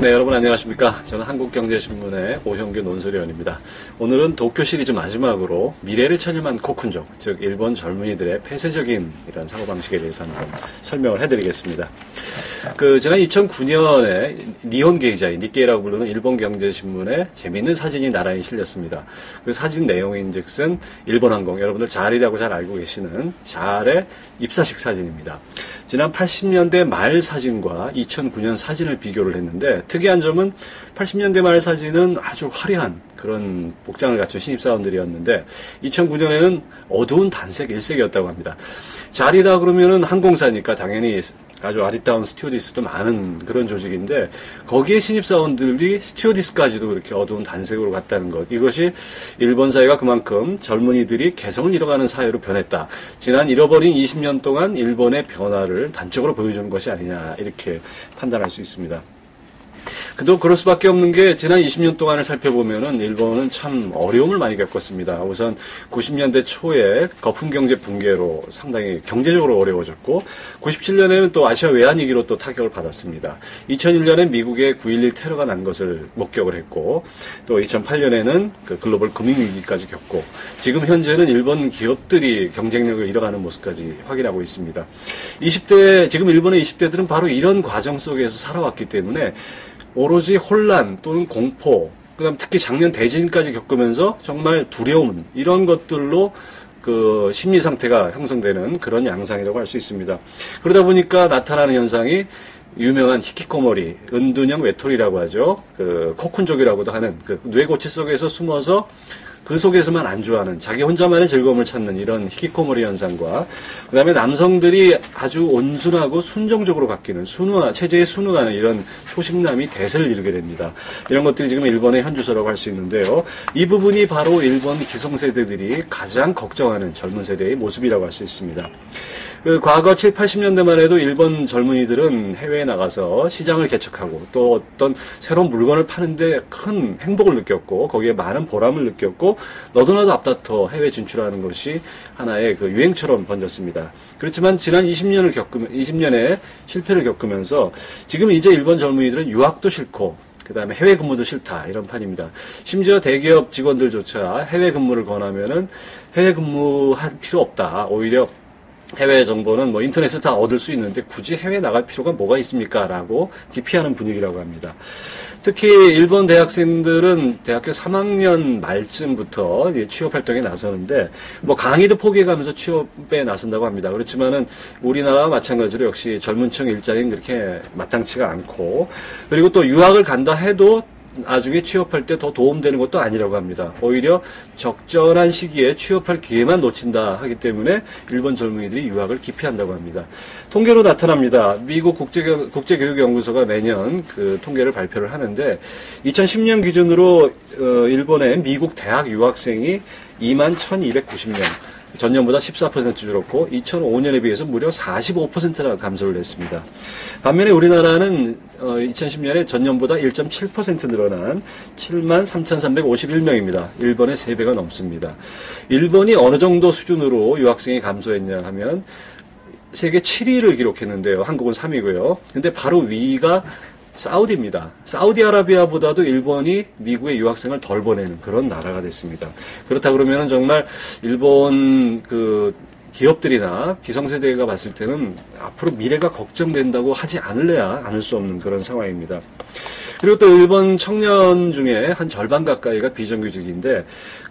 네, 여러분 안녕하십니까. 저는 한국경제신문의 오형규 논설위원입니다. 오늘은 도쿄 시리즈 마지막으로 미래를 체념한 코쿤족, 즉 일본 젊은이들의 폐쇄적인 이런 사고방식에 대해서 한번 설명을 해드리겠습니다. 지난 2009년에 니혼 게이자이, 니케이라고 부르는 일본 경제신문에 재미있는 사진이 나란히 실렸습니다. 그 사진 내용인즉슨 일본항공, 여러분들 잘이라고 잘 알고 계시는 잘의 입사식 사진입니다. 지난 80년대 말 사진과 2009년 사진을 비교를 했는데 특이한 점은 80년대 말 사진은 아주 화려한 그런 복장을 갖춘 신입사원들이었는데 2009년에는 어두운 단색 일색이었다고 합니다. 잘이라 그러면은 항공사니까 당연히 아주 아리따운 스튜어디스도 많은 그런 조직인데 거기에 신입사원들이 스튜어디스까지도 그렇게 어두운 단색으로 갔다는 것, 이것이 일본 사회가 그만큼 젊은이들이 개성을 잃어가는 사회로 변했다. 지난 잃어버린 20년 동안 일본의 변화를 단적으로 보여주는 것이 아니냐, 이렇게 판단할 수 있습니다. 그도 그럴 수밖에 없는 게 지난 20년 동안을 살펴보면은 일본은 참 어려움을 많이 겪었습니다. 우선 90년대 초에 거품 경제 붕괴로 상당히 경제적으로 어려워졌고 97년에는 또 아시아 외환위기로 또 타격을 받았습니다. 2001년에 미국의 9.11 테러가 난 것을 목격을 했고 또 2008년에는 그 글로벌 금융위기까지 겪고 지금 현재는 일본 기업들이 경쟁력을 잃어가는 모습까지 확인하고 있습니다. 지금 일본의 20대들은 바로 이런 과정 속에서 살아왔기 때문에 오로지 혼란 또는 공포, 그다음 특히 작년 대진까지 겪으면서 정말 두려움, 이런 것들로 그 심리 상태가 형성되는 그런 양상이라고 할 수 있습니다. 그러다 보니까 나타나는 현상이 유명한 히키코모리, 은둔형 외톨이라고 하죠. 코쿤족이라고도 하는 뇌고치 속에서 숨어서 그 속에서만 안주하는, 자기 혼자만의 즐거움을 찾는 이런 히키코모리 현상과 그 다음에 남성들이 아주 온순하고 순종적으로 바뀌는 체제에 순응하는 이런 초식남이 대세를 이루게 됩니다. 이런 것들이 지금 일본의 현주소라고 할 수 있는데요. 이 부분이 바로 일본 기성세대들이 가장 걱정하는 젊은 세대의 모습이라고 할 수 있습니다. 과거 7, 80년대만 해도 일본 젊은이들은 해외에 나가서 시장을 개척하고 또 어떤 새로운 물건을 파는데 큰 행복을 느꼈고 거기에 많은 보람을 느꼈고 너도나도 앞다퉈 해외 진출하는 것이 하나의 그 유행처럼 번졌습니다. 그렇지만 지난 20년에 실패를 겪으면서 지금 이제 일본 젊은이들은 유학도 싫고 그 다음에 해외 근무도 싫다, 이런 판입니다. 심지어 대기업 직원들조차 해외 근무를 권하면은 해외 근무할 필요 없다. 오히려 해외 정보는 뭐 인터넷에서 다 얻을 수 있는데 굳이 해외 나갈 필요가 뭐가 있습니까? 라고 기피하는 분위기라고 합니다. 특히 일본 대학생들은 대학교 3학년 말쯤부터 취업 활동에 나서는데 뭐 강의도 포기해가면서 취업에 나선다고 합니다. 그렇지만은 우리나라와 마찬가지로 역시 젊은 층 일자리는 그렇게 마땅치가 않고, 그리고 또 유학을 간다 해도 나중에 취업할 때 더 도움되는 것도 아니라고 합니다. 오히려 적절한 시기에 취업할 기회만 놓친다 하기 때문에 일본 젊은이들이 유학을 기피한다고 합니다. 통계로 나타납니다. 미국 국제교육연구소가 매년 그 통계를 발표를 하는데 2010년 기준으로 일본의 미국 대학 유학생이 21,290명, 전년보다 14% 줄었고 2005년에 비해서 무려 45%나 감소를 했습니다. 반면에 우리나라는 2010년에 전년보다 1.7% 늘어난 73,351명입니다. 일본의 3배가 넘습니다. 일본이 어느 정도 수준으로 유학생이 감소했냐 하면 세계 7위를 기록했는데요. 한국은 3위고요. 근데 바로 위가 사우디입니다. 사우디아라비아보다도 일본이 미국의 유학생을 덜 보내는 그런 나라가 됐습니다. 그렇다 그러면은 정말 일본 기업들이나 기성세대가 봤을 때는 앞으로 미래가 걱정된다고 하지 않을 수 없는 그런 상황입니다. 그리고 또 일본 청년 중에 한 절반 가까이가 비정규직인데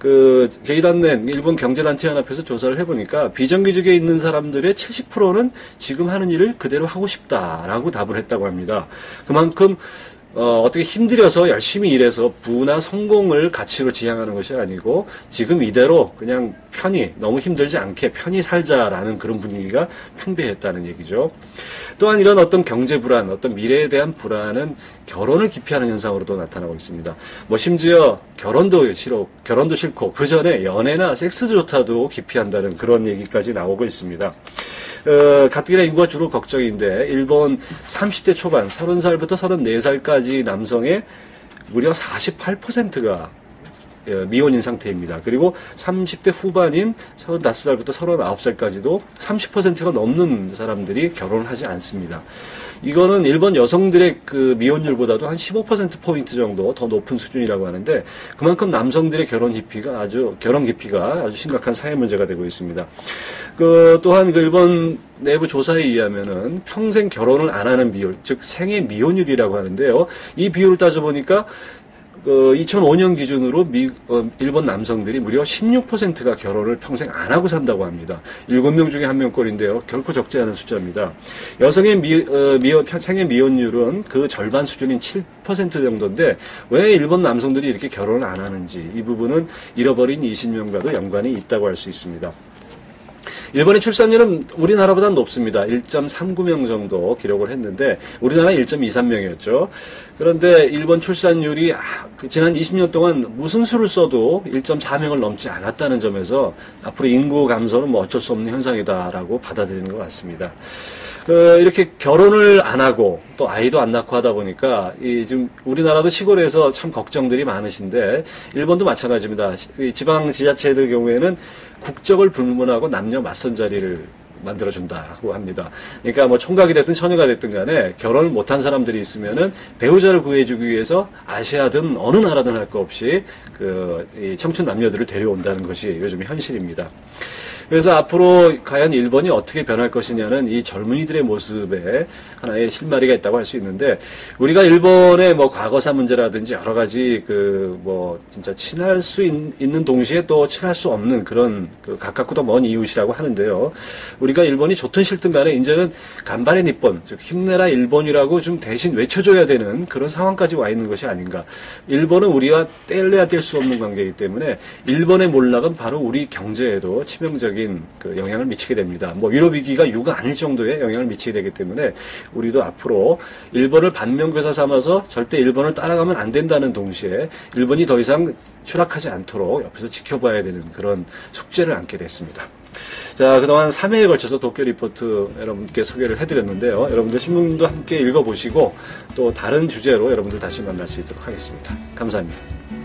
게이단넨 일본 경제단체연합에서 조사를 해보니까 비정규직에 있는 사람들의 70%는 지금 하는 일을 그대로 하고 싶다라고 답을 했다고 합니다. 그만큼 어떻게 힘들여서 열심히 일해서 부나 성공을 가치로 지향하는 것이 아니고 지금 이대로 그냥 너무 힘들지 않게 편히 살자라는 그런 분위기가 팽배했다는 얘기죠. 또한 이런 어떤 경제 불안, 어떤 미래에 대한 불안은 결혼을 기피하는 현상으로도 나타나고 있습니다. 심지어 결혼도 싫고 그 전에 연애나 섹스조차도 기피한다는 그런 얘기까지 나오고 있습니다. 가뜩이나 인구가 주로 걱정인데 일본 30대 초반 30살부터 34살까지 남성의 무려 48%가 미혼인 상태입니다. 그리고 30대 후반인 35살부터 39살까지도 30%가 넘는 사람들이 결혼을 하지 않습니다. 이거는 일본 여성들의 그 미혼율보다도 한 15%포인트 정도 더 높은 수준이라고 하는데, 그만큼 남성들의 결혼 기피가 아주 심각한 사회 문제가 되고 있습니다. 또한 일본 내부 조사에 의하면은 평생 결혼을 안 하는 비율, 즉 생애 미혼율이라고 하는데요. 이 비율을 따져보니까 2005년 기준으로 일본 남성들이 무려 16%가 결혼을 평생 안 하고 산다고 합니다. 7명 중에 1명꼴인데요. 결코 적지 않은 숫자입니다. 여성의 생애 미혼율은 그 절반 수준인 7% 정도인데, 왜 일본 남성들이 이렇게 결혼을 안 하는지, 이 부분은 잃어버린 20년과도 연관이 있다고 할 수 있습니다. 일본의 출산율은 우리나라보다 높습니다. 1.39명 정도 기록을 했는데, 우리나라 1.23명이었죠. 그런데 일본 출산율이 지난 20년 동안 무슨 수를 써도 1.4명을 넘지 않았다는 점에서 앞으로 인구 감소는 뭐 어쩔 수 없는 현상이다라고 받아들이는 것 같습니다. 이렇게 결혼을 안 하고 또 아이도 안 낳고 하다 보니까 지금 우리나라도 시골에서 참 걱정들이 많으신데, 일본도 마찬가지입니다. 지방 지자체들 경우에는 국적을 불문하고 남녀 맞선 자리를 만들어준다고 합니다. 그러니까 뭐 총각이 됐든 처녀가 됐든 간에 결혼을 못한 사람들이 있으면은 배우자를 구해주기 위해서 아시아든 어느 나라든 할 거 없이 이 청춘 남녀들을 데려온다는 것이 요즘 현실입니다. 그래서 앞으로 과연 일본이 어떻게 변할 것이냐는 이 젊은이들의 모습에 하나의 실마리가 있다고 할 수 있는데, 우리가 일본의 뭐 과거사 문제라든지 여러 가지 진짜 친할 수 있는 동시에 또 친할 수 없는 그런 가깝고도 먼 이웃이라고 하는데요. 우리가 일본이 좋든 싫든 간에 이제는 간발의 니폰, 즉 힘내라 일본이라고 좀 대신 외쳐줘야 되는 그런 상황까지 와 있는 것이 아닌가. 일본은 우리와 뗄래야 뗄 수 없는 관계이기 때문에 일본의 몰락은 바로 우리 경제에도 치명적인 영향을 미치게 됩니다. 위로위기가 유가 아닐 정도의 영향을 미치게 되기 때문에 우리도 앞으로 일본을 반면교사 삼아서 절대 일본을 따라가면 안 된다는 동시에 일본이 더 이상 추락하지 않도록 옆에서 지켜봐야 되는 그런 숙제를 안게 됐습니다. 자, 그동안 3회에 걸쳐서 도쿄 리포트 여러분께 소개를 해드렸는데요. 여러분들 신문도 함께 읽어보시고 또 다른 주제로 여러분들 다시 만날 수 있도록 하겠습니다. 감사합니다.